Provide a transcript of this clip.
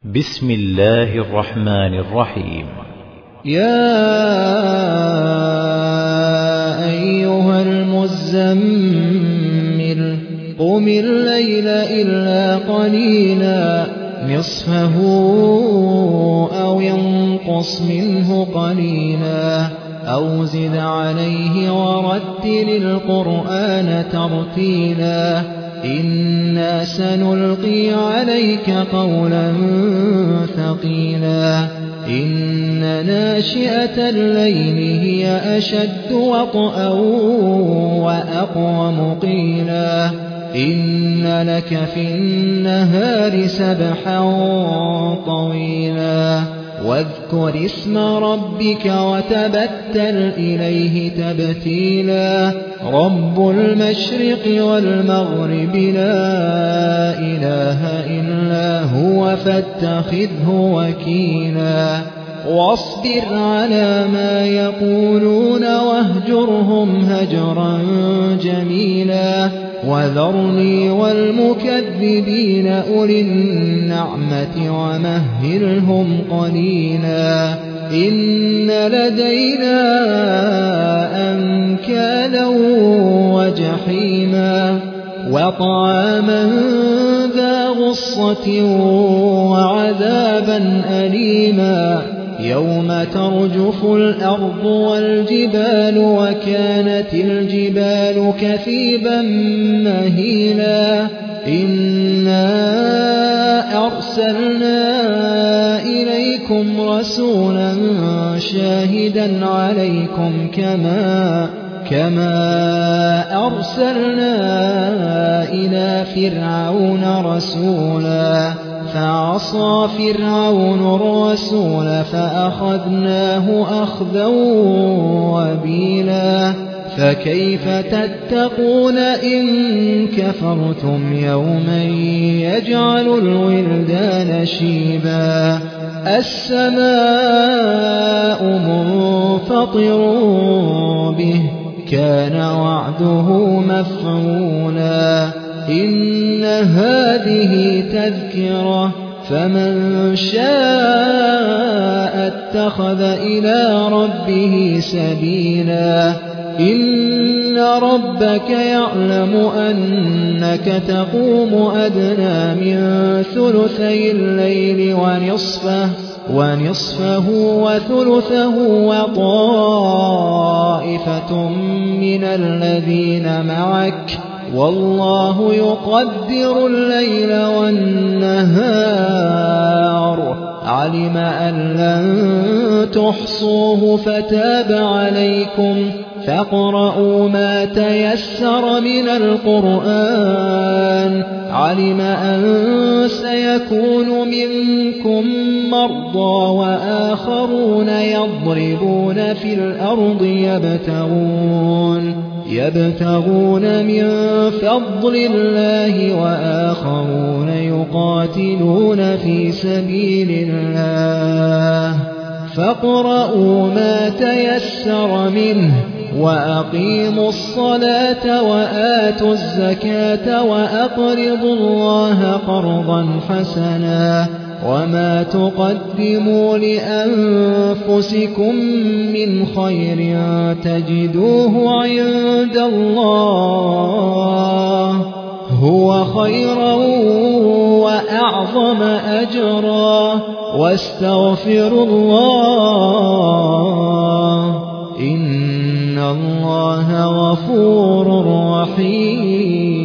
بسم الله الرحمن الرحيم. يا أيها المزمل قم الليل إلا قليلا نصفه أو ينقص منه قليلا أو زد عليه ورتل القرآن ترتيلا إنا سنلقي عليك قولا ثقيلا إن ناشئة الليل هي أشد وطئا وأقوم قيلا إن لك في النهار سبحا طويلا واذكر اسم ربك وتبتل إليه تبتيلا رب المشرق والمغرب لا إله إلا هو فاتخذه وكيلا واصبر على ما يقولون واهجرهم هجرا جميلا وذرني والمكذبين أولي النعمة ومهلهم قليلا إن لدينا أنكالا وجحيما وطعاما ذا غصة وعذابا أليما يوم ترجف الأرض والجبال وكانت الجبال كثيبا مهيلا إنا أرسلنا إليكم رسولا شاهدا عليكم كما أرسلنا إلى فرعون رسولا فعصى فرعون الرسول فأخذناه أخذا وبيلا فكيف تتقون إن كفرتم يوما يجعل الولدان شيبا السماء منفطر به كان وعده مفعولا إن هذه تذكرة فمن شاء اتخذ إلى ربه سبيلا إن ربك يعلم أنك تقوم أدنى من ثلثي الليل ونصفه وثلثه وطائفة من الذين معك والله يقدر الليل والنهار علم أن لن تحصوه فتاب عليكم فاقرؤوا ما تيسر من القرآن علم أن سيكون منكم مرضى وآخرون يضربون في الأرض يبتغون من فضل الله وآخرون يقاتلون في سبيل الله فاقرؤوا ما تيسر منه وأقيموا الصلاة وآتوا الزكاة وأقرضوا الله قرضا حسنا وما تقدموا لأنفسكم من خير تجدوه عند الله هو خيرا وأعظم أجرا واستغفروا الله إن الله غفور رحيم.